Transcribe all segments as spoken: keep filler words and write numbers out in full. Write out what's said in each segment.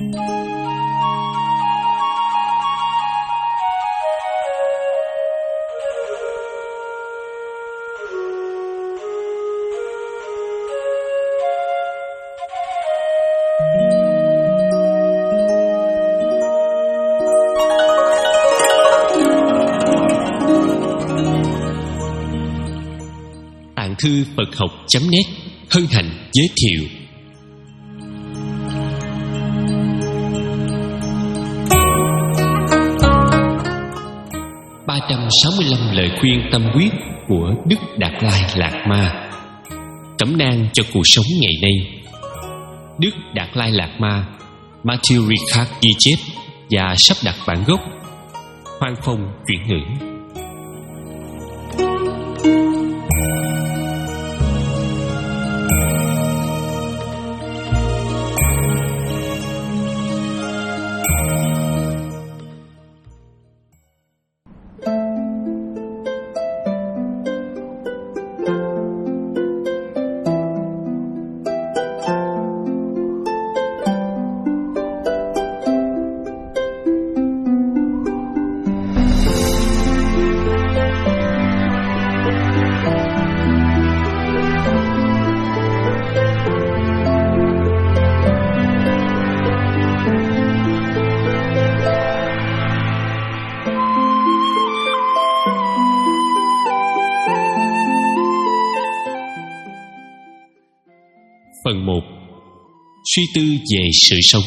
Tạng thư Phật học chấm net hân hạnh giới thiệu ba trăm sáu mươi lăm lời khuyên tâm quyết của Đức Đạt Lai Lạt Ma, cẩm nang cho cuộc sống ngày nay. Đức Đạt Lai Lạt Ma, Matthew Ricard ghi chép và sắp đặt bản gốc. Hoan Phong chuyển ngữ. Phần một. Suy tư về sự sống.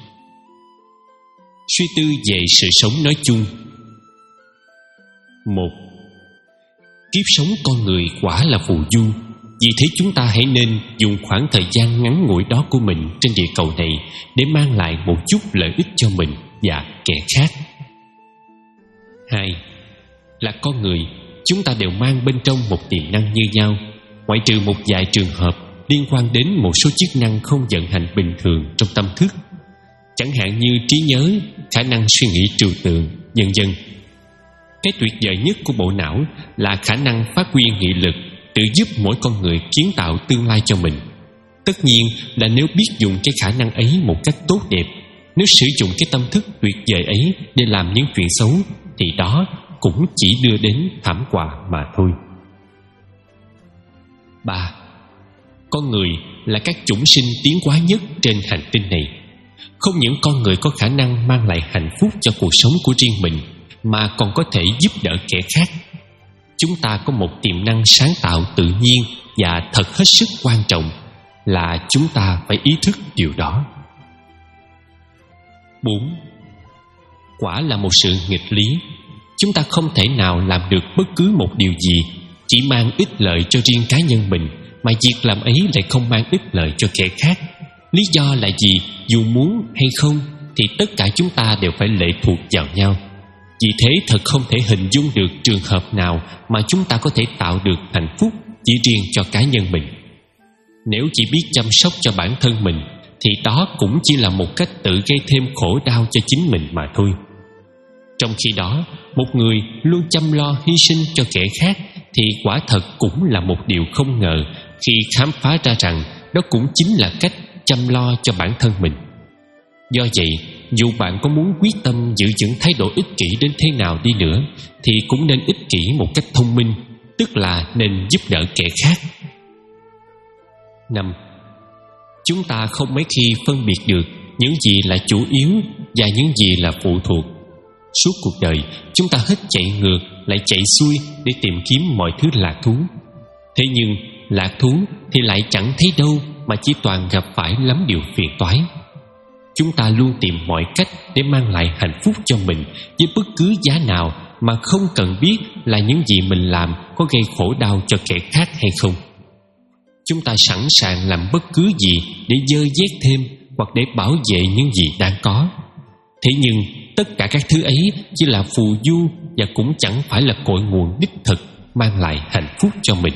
Suy tư về sự sống nói chung. Một. Kiếp sống con người quả là phù du. Vì thế chúng ta hãy nên dùng khoảng thời gian ngắn ngủi đó của mình trên địa cầu này để mang lại một chút lợi ích cho mình và kẻ khác. Hai. Là con người, chúng ta đều mang bên trong một tiềm năng như nhau, ngoại trừ một vài trường hợp liên quan đến một số chức năng không vận hành bình thường trong tâm thức, chẳng hạn như trí nhớ, khả năng suy nghĩ trừu tượng, vân vân. Cái tuyệt vời nhất của bộ não là khả năng phát huy nghị lực, tự giúp mỗi con người kiến tạo tương lai cho mình. Tất nhiên là nếu biết dùng cái khả năng ấy một cách tốt đẹp. Nếu sử dụng cái tâm thức tuyệt vời ấy để làm những chuyện xấu, thì đó cũng chỉ đưa đến thảm họa mà thôi. Ba. Con người là các chủng sinh tiến hóa nhất trên hành tinh này. Không những con người có khả năng mang lại hạnh phúc cho cuộc sống của riêng mình, mà còn có thể giúp đỡ kẻ khác. Chúng ta có một tiềm năng sáng tạo tự nhiên, và thật hết sức quan trọng là chúng ta phải ý thức điều đó. Bốn. Quả là một sự nghịch lý. Chúng ta không thể nào làm được bất cứ một điều gì chỉ mang ích lợi cho riêng cá nhân mình, mà việc làm ấy lại không mang ích lợi cho kẻ khác. Lý do là gì? Dù muốn hay không thì tất cả chúng ta đều phải lệ thuộc vào nhau. Vì thế thật không thể hình dung được trường hợp nào mà chúng ta có thể tạo được hạnh phúc chỉ riêng cho cá nhân mình. Nếu chỉ biết chăm sóc cho bản thân mình thì đó cũng chỉ là một cách tự gây thêm khổ đau cho chính mình mà thôi. Trong khi đó, một người luôn chăm lo hy sinh cho kẻ khác thì quả thật cũng là một điều không ngờ khi khám phá ra rằng đó cũng chính là cách chăm lo cho bản thân mình. Do vậy, dù bạn có muốn quyết tâm giữ vững thái độ ích kỷ đến thế nào đi nữa thì cũng nên ích kỷ một cách thông minh, tức là nên giúp đỡ kẻ khác. Năm. Chúng ta không mấy khi phân biệt được những gì là chủ yếu và những gì là phụ thuộc. Suốt cuộc đời, chúng ta hết chạy ngược lại chạy xuôi để tìm kiếm mọi thứ lạc thú. Thế nhưng lạc thú thì lại chẳng thấy đâu, mà chỉ toàn gặp phải lắm điều phiền toái. Chúng ta luôn tìm mọi cách để mang lại hạnh phúc cho mình với bất cứ giá nào, mà không cần biết là những gì mình làm có gây khổ đau cho kẻ khác hay không. Chúng ta sẵn sàng làm bất cứ gì để dơ vét thêm hoặc để bảo vệ những gì đang có. Thế nhưng tất cả các thứ ấy chỉ là phù du và cũng chẳng phải là cội nguồn đích thực mang lại hạnh phúc cho mình.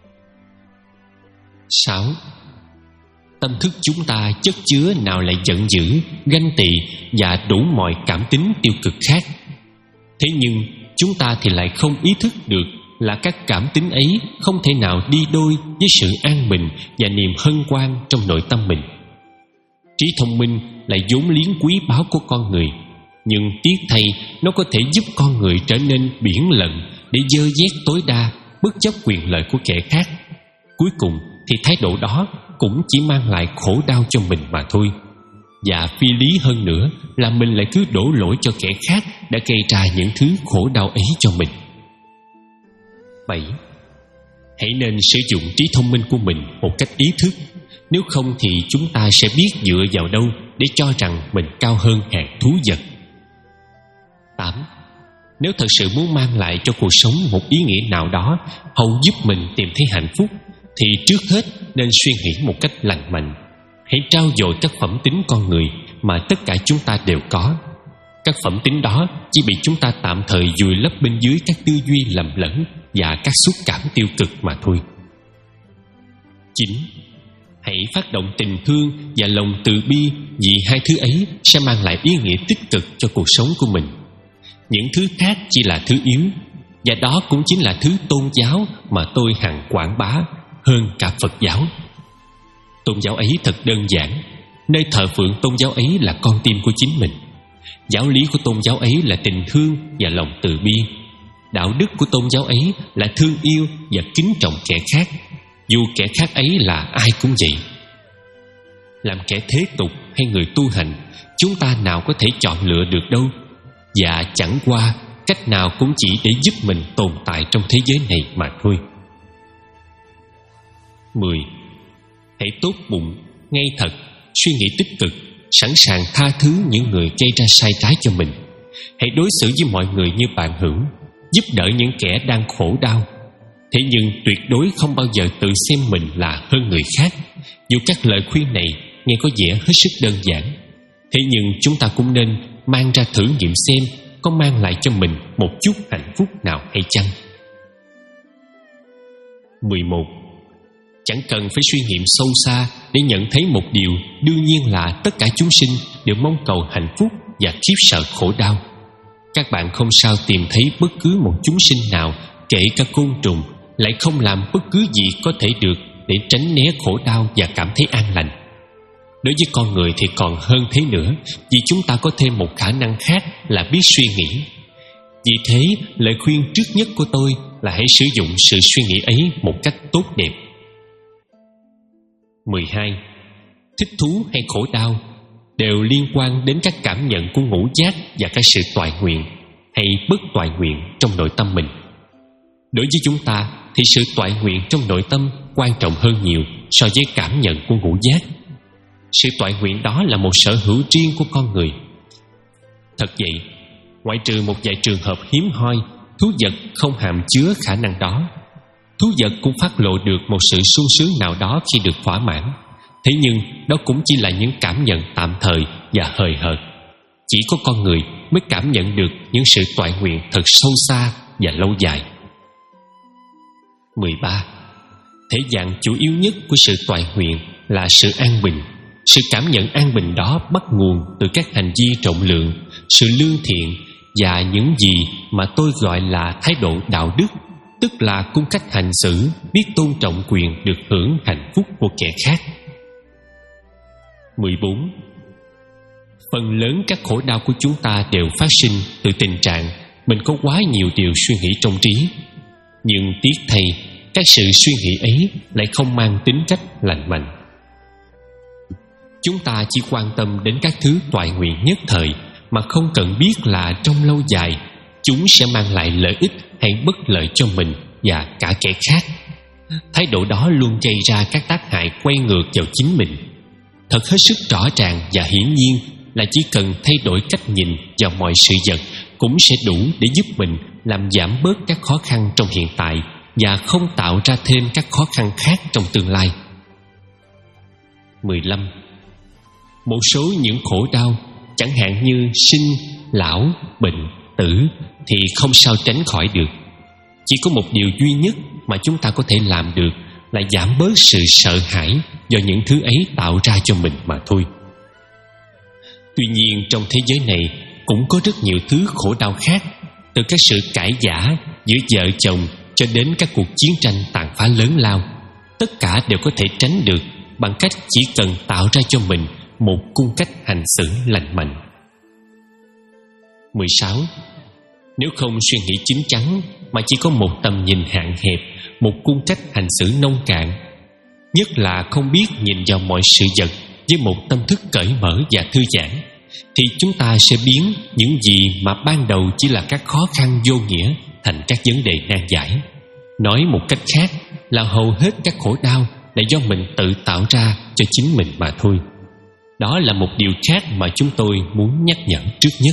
Sáu. Tâm thức chúng ta chất chứa nào lại giận dữ, ganh tị và đủ mọi cảm tính tiêu cực khác. Thế nhưng chúng ta thì lại không ý thức được là các cảm tính ấy không thể nào đi đôi với sự an bình và niềm hân hoan trong nội tâm mình. Trí thông minh là vốn liếng quý báu của con người, nhưng tiếc thay nó có thể giúp con người trở nên biển lận để dơ dét tối đa, bất chấp quyền lợi của kẻ khác. Cuối cùng thì thái độ đó cũng chỉ mang lại khổ đau cho mình mà thôi. Và phi lý hơn nữa là mình lại cứ đổ lỗi cho kẻ khác đã gây ra những thứ khổ đau ấy cho mình. Bảy. Hãy nên sử dụng trí thông minh của mình một cách ý thức. Nếu không thì chúng ta sẽ biết dựa vào đâu để cho rằng mình cao hơn hàng thú vật. Tám. Nếu thật sự muốn mang lại cho cuộc sống một ý nghĩa nào đó, hầu giúp mình tìm thấy hạnh phúc, thì trước hết nên suy nghĩ một cách lành mạnh. Hãy trau dồi các phẩm tính con người mà tất cả chúng ta đều có. Các phẩm tính đó chỉ bị chúng ta tạm thời vùi lấp bên dưới các tư duy lầm lẫn và các xúc cảm tiêu cực mà thôi. Chín. Hãy phát động tình thương và lòng từ bi, vì hai thứ ấy sẽ mang lại ý nghĩa tích cực cho cuộc sống của mình. Những thứ khác chỉ là thứ yếu, và đó cũng chính là thứ tôn giáo mà tôi hằng quảng bá hơn cả Phật giáo. Tôn giáo ấy thật đơn giản. Nơi thờ phượng tôn giáo ấy là con tim của chính mình. Giáo lý của tôn giáo ấy là tình thương và lòng từ bi. Đạo đức của tôn giáo ấy là thương yêu và kính trọng kẻ khác, dù kẻ khác ấy là ai cũng vậy. Làm kẻ thế tục hay người tu hành, chúng ta nào có thể chọn lựa được đâu. Và chẳng qua cách nào cũng chỉ để giúp mình tồn tại trong thế giới này mà thôi. Mười. Hãy tốt bụng, ngay thật, suy nghĩ tích cực, sẵn sàng tha thứ những người gây ra sai trái cho mình. Hãy đối xử với mọi người như bạn hữu, giúp đỡ những kẻ đang khổ đau. Thế nhưng tuyệt đối không bao giờ tự xem mình là hơn người khác. Dù các lời khuyên này nghe có vẻ hết sức đơn giản, thế nhưng chúng ta cũng nên mang ra thử nghiệm xem có mang lại cho mình một chút hạnh phúc nào hay chăng. Mười một. Chẳng cần phải suy nghiệm sâu xa để nhận thấy một điều đương nhiên là tất cả chúng sinh đều mong cầu hạnh phúc và khiếp sợ khổ đau. Các bạn không sao tìm thấy bất cứ một chúng sinh nào, kể cả côn trùng, lại không làm bất cứ gì có thể được để tránh né khổ đau và cảm thấy an lành. Đối với con người thì còn hơn thế nữa, vì chúng ta có thêm một khả năng khác là biết suy nghĩ. Vì thế, lời khuyên trước nhất của tôi là hãy sử dụng sự suy nghĩ ấy một cách tốt đẹp. Mười hai. Thích thú hay khổ đau đều liên quan đến các cảm nhận của ngũ giác và các sự toại nguyện hay bất toại nguyện trong nội tâm mình. Đối với chúng ta thì sự toại nguyện trong nội tâm quan trọng hơn nhiều so với cảm nhận của ngũ giác. Sự toại nguyện đó là một sở hữu riêng của con người. Thật vậy, ngoại trừ một vài trường hợp hiếm hoi, thú vật không hàm chứa khả năng đó. Thú vật cũng phát lộ được một sự sung sướng nào đó khi được thỏa mãn. Thế nhưng đó cũng chỉ là những cảm nhận tạm thời và hời hợt. Chỉ có con người mới cảm nhận được những sự toại nguyện thật sâu xa và lâu dài. Mười ba. Thế dạng chủ yếu nhất của sự toại nguyện là sự an bình. Sự cảm nhận an bình đó bắt nguồn từ các hành vi rộng lượng, sự lương thiện và những gì mà tôi gọi là thái độ đạo đức, tức là cung cách hành xử biết tôn trọng quyền được hưởng hạnh phúc của kẻ khác. Mười bốn. Phần lớn các khổ đau của chúng ta đều phát sinh từ tình trạng mình có quá nhiều điều suy nghĩ trong trí. Nhưng tiếc thay, các sự suy nghĩ ấy lại không mang tính cách lành mạnh. Chúng ta chỉ quan tâm đến các thứ toại nguyện nhất thời, mà không cần biết là trong lâu dài chúng sẽ mang lại lợi ích hay bất lợi cho mình và cả kẻ khác. Thái độ đó luôn gây ra các tác hại quay ngược vào chính mình. Thật hết sức rõ ràng và hiển nhiên là chỉ cần thay đổi cách nhìn vào mọi sự vật cũng sẽ đủ để giúp mình làm giảm bớt các khó khăn trong hiện tại và không tạo ra thêm các khó khăn khác trong tương lai. Mười lăm. Một số những khổ đau, chẳng hạn như sinh, lão, bệnh, tử, thì không sao tránh khỏi được. Chỉ có một điều duy nhất mà chúng ta có thể làm được là giảm bớt sự sợ hãi do những thứ ấy tạo ra cho mình mà thôi. Tuy nhiên trong thế giới này cũng có rất nhiều thứ khổ đau khác, từ các sự cãi vã giữa vợ chồng cho đến các cuộc chiến tranh tàn phá lớn lao. Tất cả đều có thể tránh được bằng cách chỉ cần tạo ra cho mình một cung cách hành xử lành mạnh. Mười sáu. Nếu không suy nghĩ chín chắn mà chỉ có một tầm nhìn hạn hẹp, một cung cách hành xử nông cạn, nhất là không biết nhìn vào mọi sự vật với một tâm thức cởi mở và thư giãn, thì chúng ta sẽ biến những gì mà ban đầu chỉ là các khó khăn vô nghĩa thành các vấn đề nan giải. Nói một cách khác là hầu hết các khổ đau là do mình tự tạo ra cho chính mình mà thôi. Đó là một điều khác mà chúng tôi muốn nhắc nhở trước nhất.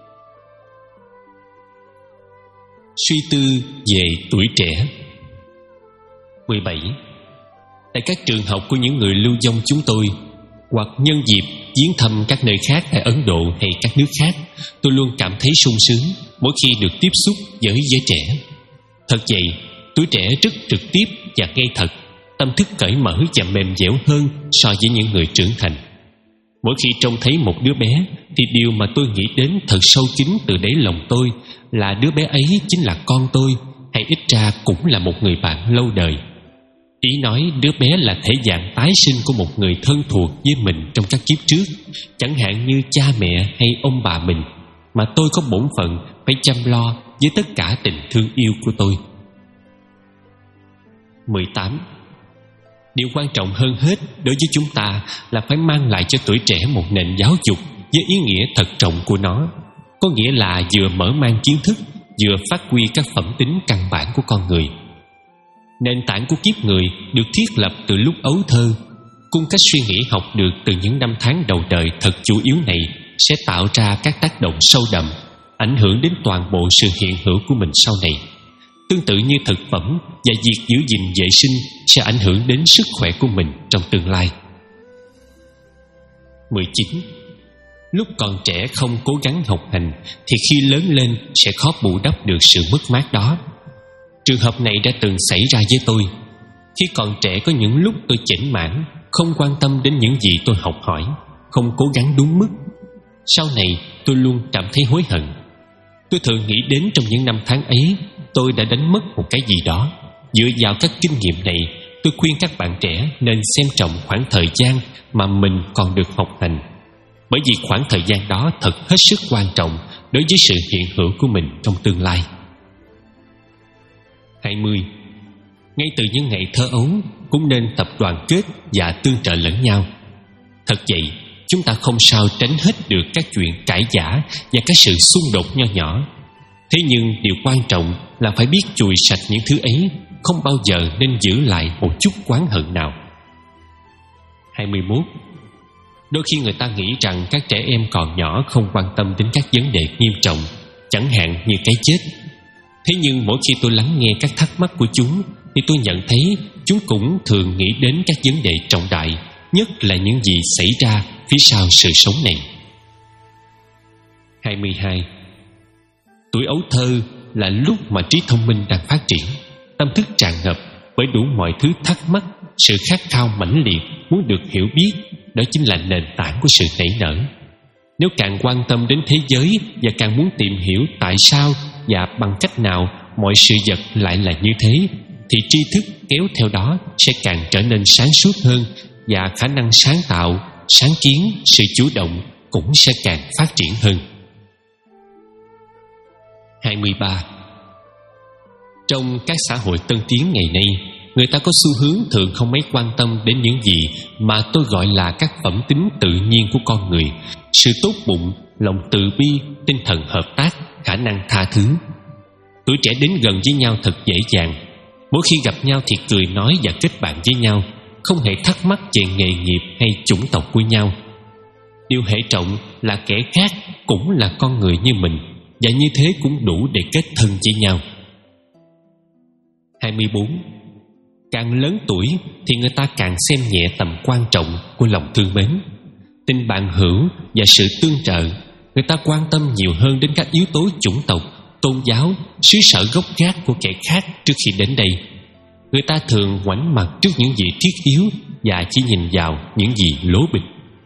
Suy tư về tuổi trẻ. Mười bảy. Tại các trường học của những người lưu vong chúng tôi, hoặc nhân dịp viếng thăm các nơi khác tại Ấn Độ hay các nước khác, tôi luôn cảm thấy sung sướng mỗi khi được tiếp xúc với giới trẻ. Thật vậy, tuổi trẻ rất trực tiếp và ngay thật, tâm thức cởi mở và mềm dẻo hơn so với những người trưởng thành. Mỗi khi trông thấy một đứa bé thì điều mà tôi nghĩ đến thật sâu kín từ đáy lòng tôi là đứa bé ấy chính là con tôi, hay ít ra cũng là một người bạn lâu đời. Ý nói đứa bé là thể dạng tái sinh của một người thân thuộc với mình trong các kiếp trước, chẳng hạn như cha mẹ hay ông bà mình, mà tôi có bổn phận phải chăm lo với tất cả tình thương yêu của tôi. Mười tám. Điều quan trọng hơn hết đối với chúng ta là phải mang lại cho tuổi trẻ một nền giáo dục với ý nghĩa thật trọng của nó, có nghĩa là vừa mở mang kiến thức, vừa phát huy các phẩm tính căn bản của con người. Nền tảng của kiếp người được thiết lập từ lúc ấu thơ. Cung cách suy nghĩ học được từ những năm tháng đầu đời thật chủ yếu này sẽ tạo ra các tác động sâu đậm, ảnh hưởng đến toàn bộ sự hiện hữu của mình sau này. Tương tự như thực phẩm và việc giữ gìn vệ sinh sẽ ảnh hưởng đến sức khỏe của mình trong tương lai. Mười chín. Lúc còn trẻ không cố gắng học hành thì khi lớn lên sẽ khó bù đắp được sự mất mát đó. Trường hợp này đã từng xảy ra với tôi. Khi còn trẻ có những lúc tôi chểnh mảng, không quan tâm đến những gì tôi học hỏi, không cố gắng đúng mức. Sau này tôi luôn cảm thấy hối hận. Tôi thường nghĩ đến trong những năm tháng ấy tôi đã đánh mất một cái gì đó. Dựa vào các kinh nghiệm này, tôi khuyên các bạn trẻ nên xem trọng khoảng thời gian mà mình còn được học hành, bởi vì khoảng thời gian đó thật hết sức quan trọng đối với sự hiện hữu của mình trong tương lai. Hai mươi. Ngay từ những ngày thơ ấu cũng nên tập đoàn kết và tương trợ lẫn nhau. Thật vậy, chúng ta không sao tránh hết được các chuyện cãi vã và các sự xung đột nho nhỏ. Thế nhưng điều quan trọng là phải biết chùi sạch những thứ ấy, không bao giờ nên giữ lại một chút oán hận nào. Hai mươi mốt. Đôi khi người ta nghĩ rằng các trẻ em còn nhỏ không quan tâm đến các vấn đề nghiêm trọng, chẳng hạn như cái chết. Thế nhưng mỗi khi tôi lắng nghe các thắc mắc của chúng thì tôi nhận thấy chúng cũng thường nghĩ đến các vấn đề trọng đại, nhất là những gì xảy ra phía sau sự sống này. Hai mươi hai. Tuổi ấu thơ là lúc mà trí thông minh đang phát triển, tâm thức tràn ngập bởi đủ mọi thứ thắc mắc, sự khát khao mãnh liệt muốn được hiểu biết. Đó chính là nền tảng của sự nảy nở. Nếu càng quan tâm đến thế giới và càng muốn tìm hiểu tại sao và bằng cách nào mọi sự vật lại là như thế, thì tri thức kéo theo đó sẽ càng trở nên sáng suốt hơn, và khả năng sáng tạo, sáng kiến, sự chủ động cũng sẽ càng phát triển hơn. Hai mươi ba. Trong các xã hội tân tiến ngày nay, người ta có xu hướng thường không mấy quan tâm đến những gì mà tôi gọi là các phẩm tính tự nhiên của con người: sự tốt bụng, lòng từ bi, tinh thần hợp tác, khả năng tha thứ. Tuổi trẻ đến gần với nhau thật dễ dàng. Mỗi khi gặp nhau thì cười nói và kết bạn với nhau, không hề thắc mắc về nghề nghiệp hay chủng tộc của nhau. Điều hệ trọng là kẻ khác cũng là con người như mình, và như thế cũng đủ để kết thân với nhau. Hai mươi bốn. Càng lớn tuổi thì người ta càng xem nhẹ tầm quan trọng của lòng thương mến, tình bạn hữu và sự tương trợ. Người ta quan tâm nhiều hơn đến các yếu tố chủng tộc, tôn giáo, xứ sở gốc gác của kẻ khác trước khi đến đây. Người ta thường ngoảnh mặt trước những gì thiết yếu và chỉ nhìn vào những gì lố bịch.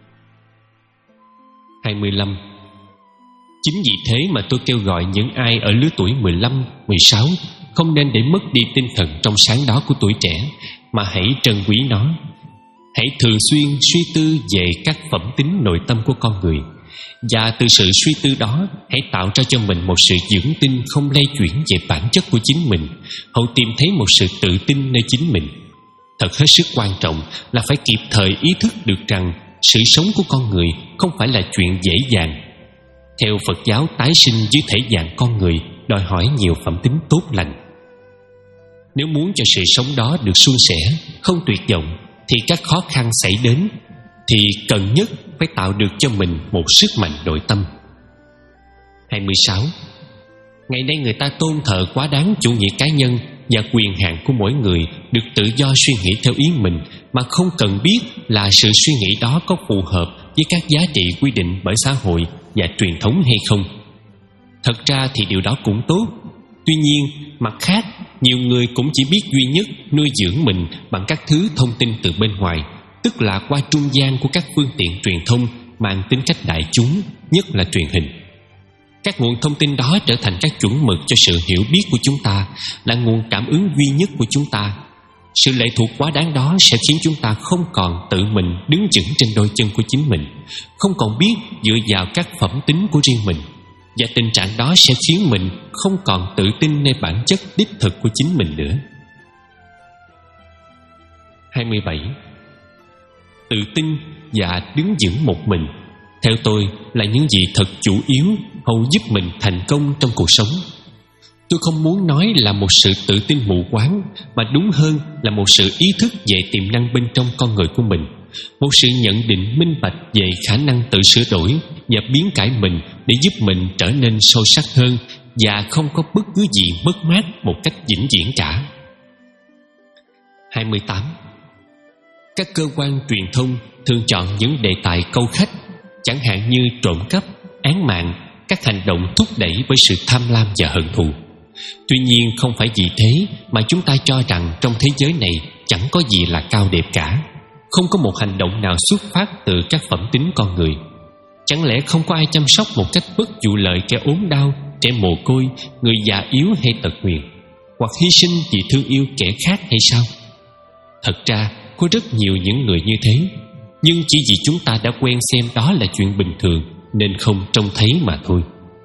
Hai mươi lăm. Chính vì thế mà tôi kêu gọi những ai ở lứa tuổi mười lăm, mười sáu không nên để mất đi tinh thần trong sáng đó của tuổi trẻ, mà hãy trân quý nó. Hãy thường xuyên suy tư về các phẩm tính nội tâm của con người, và từ sự suy tư đó hãy tạo ra cho mình một sự vững tin không lay chuyển về bản chất của chính mình, hậu tìm thấy một sự tự tin nơi chính mình. Thật hết sức quan trọng là phải kịp thời ý thức được rằng sự sống của con người không phải là chuyện dễ dàng. Theo Phật giáo, tái sinh dưới thể dạng con người đòi hỏi nhiều phẩm tính tốt lành. Nếu muốn cho sự sống đó được suôn sẻ, không tuyệt vọng, thì các khó khăn xảy đến, thì cần nhất phải tạo được cho mình một sức mạnh nội tâm. hai mươi sáu. Ngày nay người ta tôn thờ quá đáng chủ nghĩa cá nhân và quyền hạn của mỗi người được tự do suy nghĩ theo ý mình, mà không cần biết là sự suy nghĩ đó có phù hợp với các giá trị quy định bởi xã hội và truyền thống hay không. Thật ra thì điều đó cũng tốt. Tuy nhiên, mặt khác, nhiều người cũng chỉ biết duy nhất nuôi dưỡng mình bằng các thứ thông tin từ bên ngoài, tức là qua trung gian của các phương tiện truyền thông mang tính cách đại chúng, nhất là truyền hình. Các nguồn thông tin đó trở thành các chuẩn mực cho sự hiểu biết của chúng ta, là nguồn cảm ứng duy nhất của chúng ta. Sự lệ thuộc quá đáng đó sẽ khiến chúng ta không còn tự mình đứng vững trên đôi chân của chính mình, không còn biết dựa vào các phẩm tính của riêng mình. Và tình trạng đó sẽ khiến mình không còn tự tin nơi bản chất đích thực của chính mình nữa. hai mươi bảy. Tự tin và đứng vững một mình, theo tôi, là những gì thật chủ yếu hầu giúp mình thành công trong cuộc sống. Tôi không muốn nói là một sự tự tin mù quáng, mà đúng hơn là một sự ý thức về tiềm năng bên trong con người của mình, một sự nhận định minh bạch về khả năng tự sửa đổi và biến cải mình để giúp mình trở nên sâu sắc hơn, và không có bất cứ gì mất mát một cách vĩnh viễn cả. hai mươi tám. Các cơ quan truyền thông thường chọn những đề tài câu khách, chẳng hạn như trộm cắp, án mạng, các hành động thúc đẩy bởi sự tham lam và hận thù. Tuy nhiên, không phải vì thế mà chúng ta cho rằng trong thế giới này chẳng có gì là cao đẹp cả. Không có một hành động nào xuất phát từ các phẩm tính con người. Chẳng lẽ không có ai chăm sóc một cách bất vụ lợi kẻ ốm đau, trẻ mồ côi, người già yếu hay tật nguyền, hoặc hy sinh vì thương yêu kẻ khác hay sao? Thật ra có rất nhiều những người như thế, nhưng chỉ vì chúng ta đã quen xem đó là chuyện bình thường nên không trông thấy mà thôi.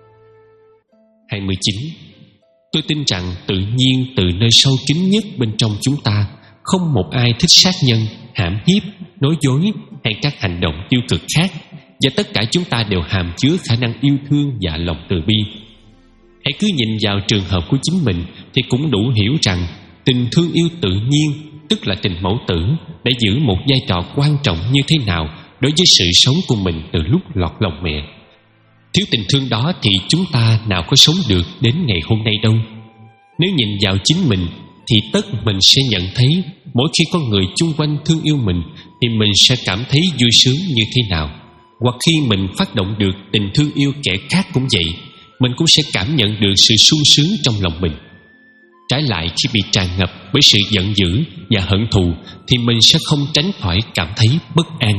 hai mươi chín. Tôi tin rằng tự nhiên từ nơi sâu kín nhất bên trong chúng ta, không một ai thích sát nhân, hãm hiếp, nói dối hay các hành động tiêu cực khác, và tất cả chúng ta đều hàm chứa khả năng yêu thương và lòng từ bi. Hãy cứ nhìn vào trường hợp của chính mình thì cũng đủ hiểu rằng tình thương yêu tự nhiên, tức là tình mẫu tử, đã giữ một vai trò quan trọng như thế nào đối với sự sống của mình từ lúc lọt lòng mẹ. Thiếu tình thương đó thì chúng ta nào có sống được đến ngày hôm nay đâu. Nếu nhìn vào chính mình thì tất mình sẽ nhận thấy mỗi khi có người chung quanh thương yêu mình thì mình sẽ cảm thấy vui sướng như thế nào. Hoặc khi mình phát động được tình thương yêu kẻ khác cũng vậy, mình cũng sẽ cảm nhận được sự sung sướng trong lòng mình. Trái lại, khi bị tràn ngập bởi sự giận dữ và hận thù thì mình sẽ không tránh khỏi cảm thấy bất an.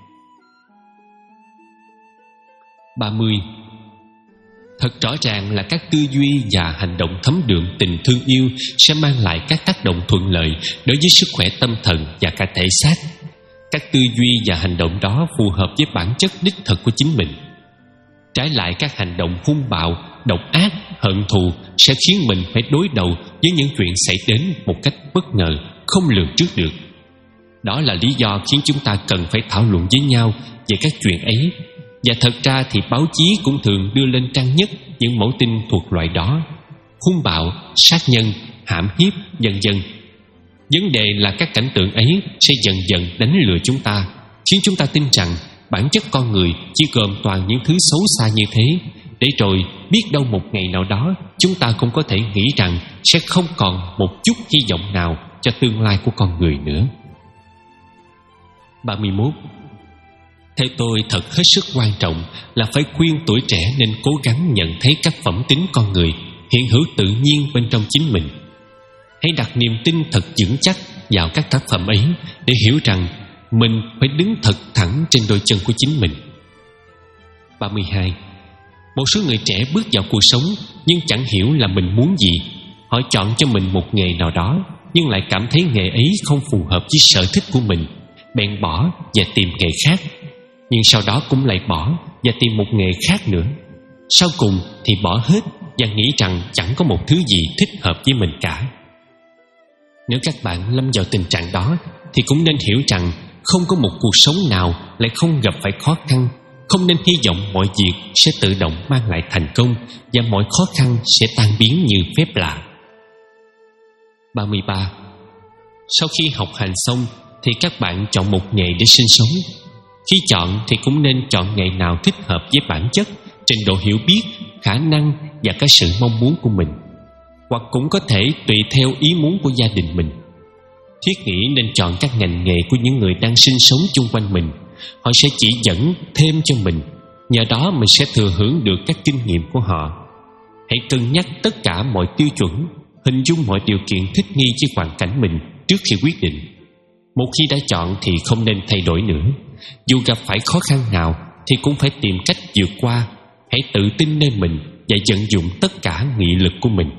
ba mươi. Thật rõ ràng là các tư duy và hành động thấm đượm tình thương yêu sẽ mang lại các tác động thuận lợi đối với sức khỏe tâm thần và cả thể xác. Các tư duy và hành động đó phù hợp với bản chất đích thực của chính mình. Trái lại, các hành động hung bạo, độc ác, hận thù sẽ khiến mình phải đối đầu với những chuyện xảy đến một cách bất ngờ, không lường trước được. Đó là lý do khiến chúng ta cần phải thảo luận với nhau về các chuyện ấy. Và thật ra thì báo chí cũng thường đưa lên trang nhất những mẫu tin thuộc loại đó: hung bạo, sát nhân, hãm hiếp, vân vân. Vấn đề là các cảnh tượng ấy sẽ dần dần đánh lừa chúng ta, khiến chúng ta tin rằng bản chất con người chỉ gồm toàn những thứ xấu xa như thế, để rồi biết đâu một ngày nào đó chúng ta cũng có thể nghĩ rằng sẽ không còn một chút hy vọng nào cho tương lai của con người nữa. ba mươi mốt. Theo tôi, thật hết sức quan trọng là phải khuyên tuổi trẻ nên cố gắng nhận thấy các phẩm tính con người hiện hữu tự nhiên bên trong chính mình. Hãy đặt niềm tin thật vững chắc vào các tác phẩm ấy để hiểu rằng mình phải đứng thật thẳng trên đôi chân của chính mình. ba mươi hai. Một số người trẻ bước vào cuộc sống nhưng chẳng hiểu là mình muốn gì. Họ chọn cho mình một nghề nào đó nhưng lại cảm thấy nghề ấy không phù hợp với sở thích của mình. bèn bỏ và tìm nghề khác. Nhưng sau đó cũng lại bỏ và tìm một nghề khác nữa. Sau cùng thì bỏ hết và nghĩ rằng chẳng có một thứ gì thích hợp với mình cả. Nếu các bạn lâm vào tình trạng đó thì cũng nên hiểu rằng không có một cuộc sống nào lại không gặp phải khó khăn. Không nên hy vọng mọi việc sẽ tự động mang lại thành công và mọi khó khăn sẽ tan biến như phép lạ. ba mươi ba. Sau khi học hành xong thì các bạn chọn một nghề để sinh sống. Khi chọn thì cũng nên chọn nghề nào thích hợp với bản chất, trình độ hiểu biết, khả năng và cái sự mong muốn của mình. Hoặc cũng có thể tùy theo ý muốn của gia đình mình. Thiết nghĩ nên chọn các ngành nghề của những người đang sinh sống chung quanh mình. Họ sẽ chỉ dẫn thêm cho mình, nhờ đó mình sẽ thừa hưởng được các kinh nghiệm của họ. Hãy cân nhắc tất cả mọi tiêu chuẩn, hình dung mọi điều kiện thích nghi với hoàn cảnh mình trước khi quyết định. Một khi đã chọn thì không nên thay đổi nữa. Dù gặp phải khó khăn nào thì cũng phải tìm cách vượt qua. Hãy tự tin nơi mình và vận dụng tất cả nghị lực của mình.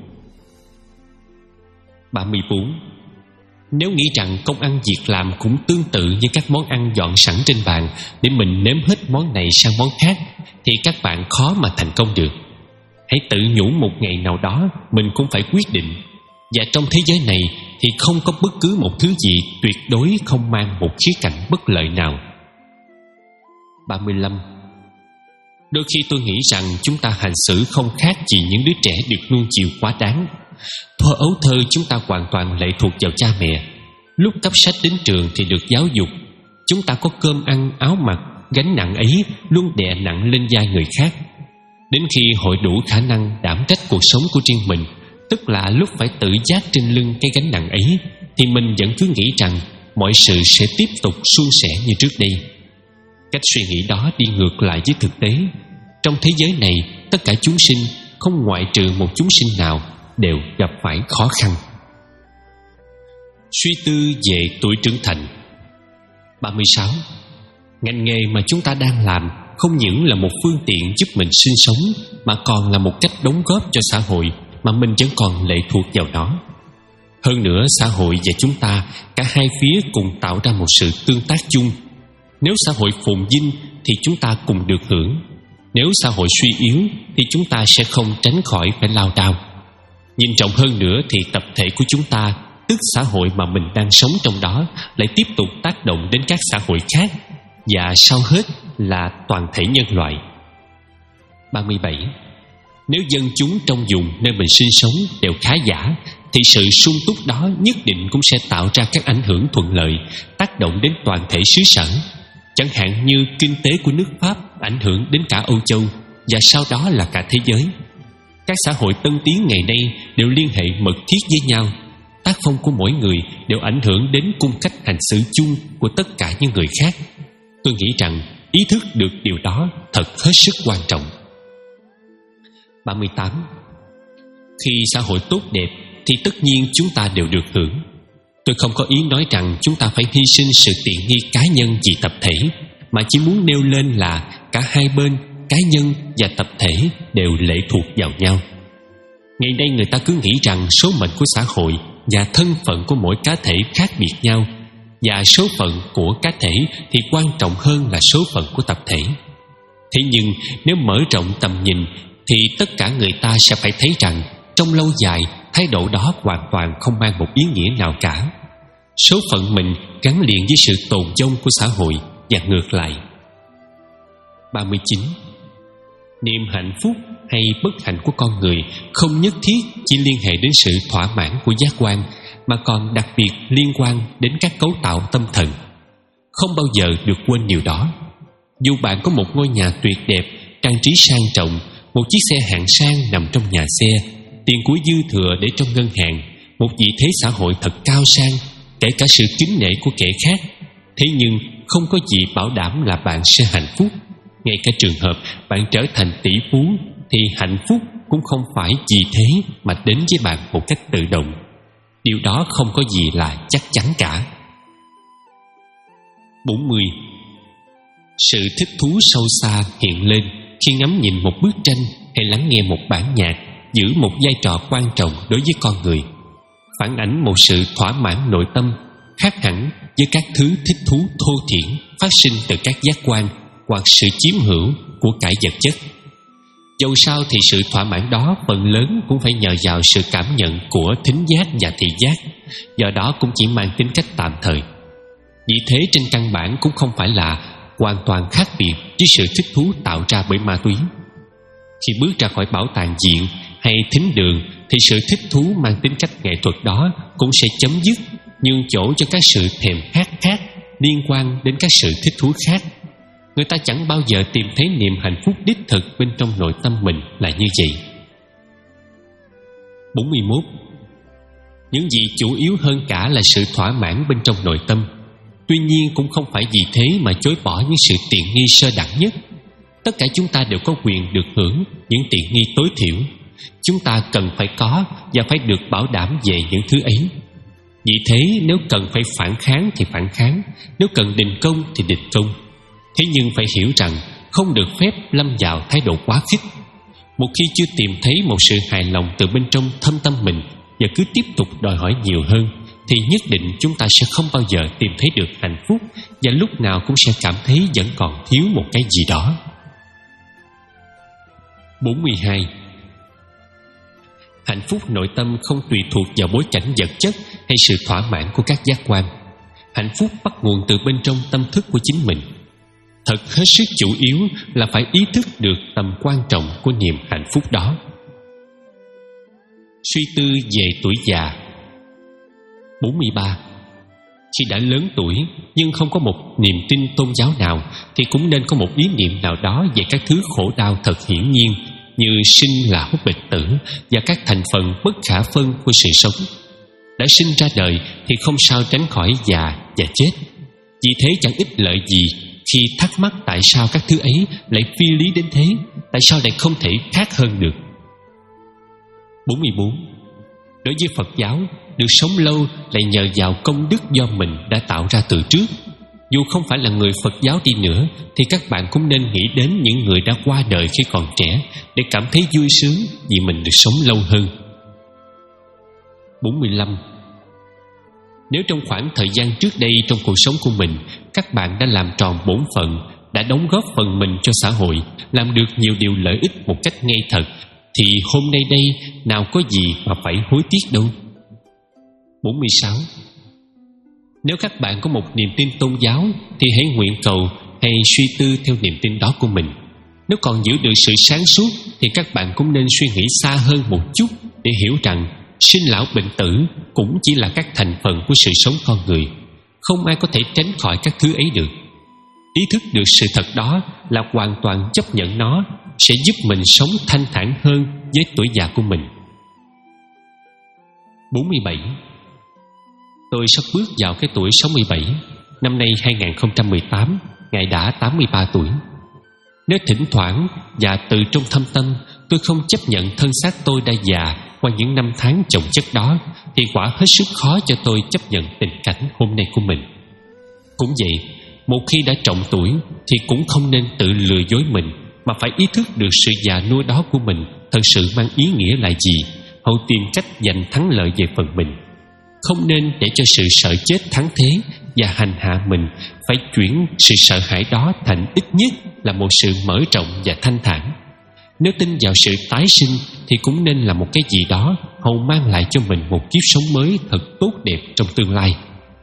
ba mươi bốn. Nếu nghĩ rằng công ăn việc làm cũng tương tự như các món ăn dọn sẵn trên bàn để mình nếm hết món này sang món khác thì các bạn khó mà thành công được. Hãy tự nhủ một ngày nào đó mình cũng phải quyết định. Và trong thế giới này thì không có bất cứ một thứ gì tuyệt đối không mang một khía cạnh bất lợi nào. ba mươi lăm. Đôi khi tôi nghĩ rằng chúng ta hành xử không khác gì những đứa trẻ được nuông chiều quá đáng. Thuở ấu thơ chúng ta hoàn toàn lệ thuộc vào cha mẹ. Lúc cấp sách đến trường thì được giáo dục. Chúng ta có cơm ăn, áo mặc. Gánh nặng ấy luôn đè nặng lên vai người khác. Đến khi hội đủ khả năng đảm trách cuộc sống của riêng mình, tức là lúc phải tự vác trên lưng cái gánh nặng ấy, thì mình vẫn cứ nghĩ rằng mọi sự sẽ tiếp tục suôn sẻ như trước đây. Cách suy nghĩ đó đi ngược lại với thực tế. Trong thế giới này, tất cả chúng sinh, không ngoại trừ một chúng sinh nào, đều gặp phải khó khăn. Suy tư về tuổi trưởng thành. ba mươi sáu. Ngành nghề mà chúng ta đang làm không những là một phương tiện giúp mình sinh sống, mà còn là một cách đóng góp cho xã hội mà mình vẫn còn lệ thuộc vào nó. Hơn nữa, xã hội và chúng ta, cả hai phía cùng tạo ra một sự tương tác chung. Nếu xã hội phồn vinh thì chúng ta cùng được hưởng. Nếu xã hội suy yếu thì chúng ta sẽ không tránh khỏi phải lao đao. Nhìn rộng hơn nữa thì tập thể của chúng ta, tức xã hội mà mình đang sống trong đó, lại tiếp tục tác động đến các xã hội khác, và sau hết là toàn thể nhân loại. ba mươi bảy. Nếu dân chúng trong vùng nơi mình sinh sống đều khá giả, thì sự sung túc đó nhất định cũng sẽ tạo ra các ảnh hưởng thuận lợi, tác động đến toàn thể xứ sở. Chẳng hạn như kinh tế của nước Pháp ảnh hưởng đến cả Âu Châu, và sau đó là cả thế giới. Các xã hội tân tiến ngày nay đều liên hệ mật thiết với nhau. Tác phong của mỗi người đều ảnh hưởng đến cung cách hành xử chung của tất cả những người khác. Tôi nghĩ rằng ý thức được điều đó thật hết sức quan trọng. ba mươi tám. Khi xã hội tốt đẹp thì tất nhiên chúng ta đều được hưởng. Tôi không có ý nói rằng chúng ta phải hy sinh sự tiện nghi cá nhân vì tập thể, mà chỉ muốn nêu lên là cả hai bên, cá nhân và tập thể, đều lệ thuộc vào nhau. Ngày nay người ta cứ nghĩ rằng số mệnh của xã hội và thân phận của mỗi cá thể khác biệt nhau, và số phận của cá thể thì quan trọng hơn là số phận của tập thể. Thế nhưng nếu mở rộng tầm nhìn thì tất cả người ta sẽ phải thấy rằng trong lâu dài, thái độ đó hoàn toàn không mang một ý nghĩa nào cả. Số phận mình gắn liền với sự tồn vong của xã hội và ngược lại. ba mươi chín. Niềm hạnh phúc hay bất hạnh của con người không nhất thiết chỉ liên hệ đến sự thỏa mãn của giác quan, mà còn đặc biệt liên quan đến các cấu tạo tâm thần. Không bao giờ được quên điều đó. Dù bạn có một ngôi nhà tuyệt đẹp, trang trí sang trọng, một chiếc xe hạng sang nằm trong nhà xe, tiền của dư thừa để trong ngân hàng, một vị thế xã hội thật cao sang, kể cả sự kính nể của kẻ khác, thế nhưng không có gì bảo đảm là bạn sẽ hạnh phúc. Ngay cả trường hợp bạn trở thành tỷ phú thì hạnh phúc cũng không phải vì thế mà đến với bạn một cách tự động. Điều đó không có gì là chắc chắn cả. bốn mươi. Sự thích thú sâu xa hiện lên khi ngắm nhìn một bức tranh hay lắng nghe một bản nhạc giữ một vai trò quan trọng đối với con người. Phản ảnh một sự thỏa mãn nội tâm, khác hẳn với các thứ thích thú thô thiển phát sinh từ các giác quan hoặc sự chiếm hữu của cải vật chất. Dẫu sao thì sự thỏa mãn đó phần lớn cũng phải nhờ vào sự cảm nhận của thính giác và thị giác, do đó cũng chỉ mang tính cách tạm thời. Vì thế trên căn bản cũng không phải là hoàn toàn khác biệt với sự thích thú tạo ra bởi ma túy. Khi bước ra khỏi bảo tàng viện hay thính đường thì sự thích thú mang tính cách nghệ thuật đó cũng sẽ chấm dứt, nhường chỗ cho các sự thèm khát khác liên quan đến các sự thích thú khác. Người ta chẳng bao giờ tìm thấy niềm hạnh phúc đích thực bên trong nội tâm mình là như vậy. bốn mươi mốt. Những gì chủ yếu hơn cả là sự thỏa mãn bên trong nội tâm. Tuy nhiên cũng không phải vì thế mà chối bỏ những sự tiện nghi sơ đẳng nhất. Tất cả chúng ta đều có quyền được hưởng những tiện nghi tối thiểu. Chúng ta cần phải có và phải được bảo đảm về những thứ ấy. Vì thế nếu cần phải phản kháng thì phản kháng, nếu cần đình công thì đình công. Thế nhưng phải hiểu rằng không được phép lâm vào thái độ quá khích. Một khi chưa tìm thấy một sự hài lòng từ bên trong thâm tâm mình và cứ tiếp tục đòi hỏi nhiều hơn, thì nhất định chúng ta sẽ không bao giờ tìm thấy được hạnh phúc, và lúc nào cũng sẽ cảm thấy vẫn còn thiếu một cái gì đó. bốn mươi hai. Hạnh phúc nội tâm không tùy thuộc vào bối cảnh vật chất hay sự thỏa mãn của các giác quan. Hạnh phúc bắt nguồn từ bên trong tâm thức của chính mình. Thật hết sức chủ yếu là phải ý thức được tầm quan trọng của niềm hạnh phúc đó. Suy tư về tuổi già. bốn mươi ba. Khi đã lớn tuổi nhưng không có một niềm tin tôn giáo nào thì cũng nên có một ý niệm nào đó về các thứ khổ đau thật hiển nhiên như sinh lão bệnh tử và các thành phần bất khả phân của sự sống. Đã sinh ra đời thì không sao tránh khỏi già và chết. Vì thế chẳng ích lợi gì khi thắc mắc tại sao các thứ ấy lại phi lý đến thế, tại sao lại không thể khác hơn được. bốn mươi bốn. Đối với Phật giáo, được sống lâu lại nhờ vào công đức do mình đã tạo ra từ trước. Dù không phải là người Phật giáo đi nữa thì các bạn cũng nên nghĩ đến những người đã qua đời khi còn trẻ để cảm thấy vui sướng vì mình được sống lâu hơn. bốn mươi lăm. Nếu trong khoảng thời gian trước đây trong cuộc sống của mình các bạn đã làm tròn bổn phận, đã đóng góp phần mình cho xã hội, làm được nhiều điều lợi ích một cách ngay thật, thì hôm nay đây nào có gì mà phải hối tiếc đâu. bốn mươi sáu. Nếu các bạn có một niềm tin tôn giáo thì hãy nguyện cầu hay suy tư theo niềm tin đó của mình. Nếu còn giữ được sự sáng suốt thì các bạn cũng nên suy nghĩ xa hơn một chút để hiểu rằng sinh lão bệnh tử cũng chỉ là các thành phần của sự sống con người. Không ai có thể tránh khỏi các thứ ấy được. Ý thức được sự thật đó là hoàn toàn chấp nhận nó sẽ giúp mình sống thanh thản hơn với tuổi già của mình. bốn mươi bảy. Tôi sắp bước vào cái tuổi sáu mươi bảy. Năm nay hai không một tám, Ngài đã tám mươi ba tuổi. Nếu thỉnh thoảng và từ trong thâm tâm tôi không chấp nhận thân xác tôi đã già qua những năm tháng chồng chất đó, thì quả hết sức khó cho tôi chấp nhận tình cảnh hôm nay của mình. Cũng vậy, một khi đã trọng tuổi thì cũng không nên tự lừa dối mình, mà phải ý thức được sự già nua đó của mình thật sự mang ý nghĩa là gì, hậu tìm cách giành thắng lợi về phần mình. Không nên để cho sự sợ chết thắng thế và hành hạ mình, phải chuyển sự sợ hãi đó thành ít nhất là một sự mở rộng và thanh thản. Nếu tin vào sự tái sinh thì cũng nên là một cái gì đó hầu mang lại cho mình một kiếp sống mới thật tốt đẹp trong tương lai.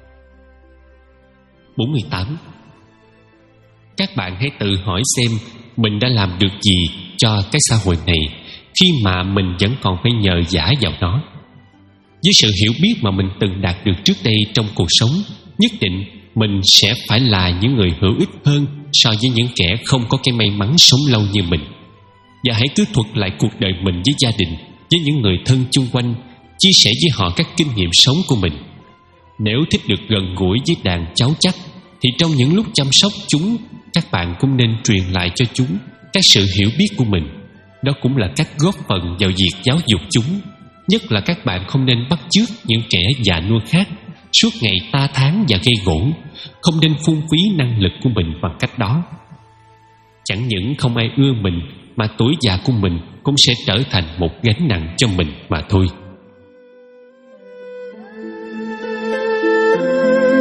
bốn mươi tám. Các bạn hãy tự hỏi xem mình đã làm được gì cho cái xã hội này khi mà mình vẫn còn phải nhờ vả vào nó. Với sự hiểu biết mà mình từng đạt được trước đây trong cuộc sống, nhất định mình sẽ phải là những người hữu ích hơn so với những kẻ không có cái may mắn sống lâu như mình. Và hãy cứ thuật lại cuộc đời mình với gia đình, với những người thân chung quanh, chia sẻ với họ các kinh nghiệm sống của mình. Nếu thích được gần gũi với đàn cháu chắc thì trong những lúc chăm sóc chúng, các bạn cũng nên truyền lại cho chúng các sự hiểu biết của mình. Đó cũng là cách góp phần vào việc giáo dục chúng. Nhất là các bạn không nên bắt chước những kẻ già nua khác, suốt ngày ta thán và gây gổ. Không nên phung phí năng lực của mình bằng cách đó. Chẳng những không ai ưa mình, mà tuổi già của mình cũng sẽ trở thành một gánh nặng cho mình mà thôi.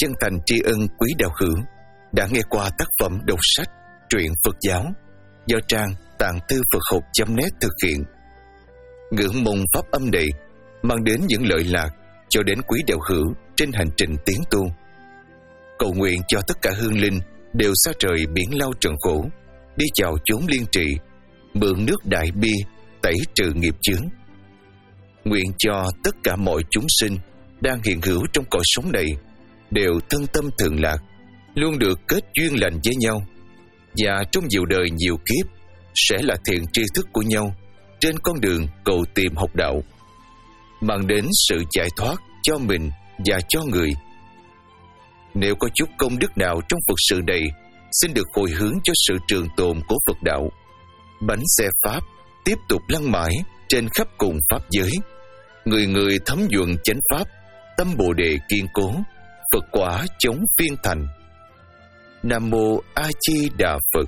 chân thành tri ân quý đạo hữu đã nghe qua tác phẩm đọc sách truyện Phật giáo do trang tạng thư Phật học chấm net thực hiện. Ngưỡng mong pháp âm này mang đến những lợi lạc cho đến quý đạo hữu trên hành trình tiến tu. Cầu nguyện cho tất cả hương linh đều xa trời biển lao trần khổ, đi chào chốn liên trị, mượn nước đại bi tẩy trừ nghiệp chướng. Nguyện cho tất cả mọi chúng sinh đang hiện hữu trong cõi sống này đều thân tâm thường lạc, luôn được kết duyên lành với nhau, và trong nhiều đời nhiều kiếp sẽ là thiện tri thức của nhau trên con đường cầu tìm học đạo, mang đến sự giải thoát cho mình và cho người. Nếu có chút công đức nào trong Phật sự này, xin được hồi hướng cho sự trường tồn của Phật đạo. Bánh xe Pháp tiếp tục lăn mãi trên khắp cùng Pháp giới. Người người thấm nhuận chánh Pháp, tâm Bồ Đề kiên cố, Phật quả chống phiên thành. Nam Mô A Di Đà Phật.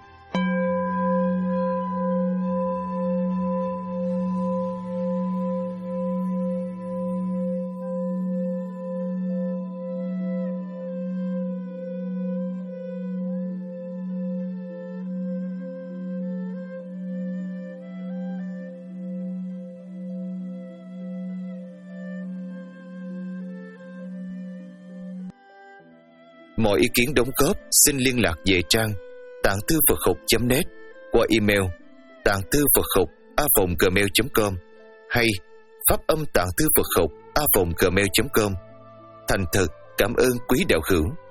Mọi ý kiến đóng góp xin liên lạc về trang tạng thư Phật học chấm net qua email tạng thư Phật học a còng gmail chấm com hay pháp âm tạng thư Phật học a còng gmail chấm com. Thành thật cảm ơn quý đạo hữu.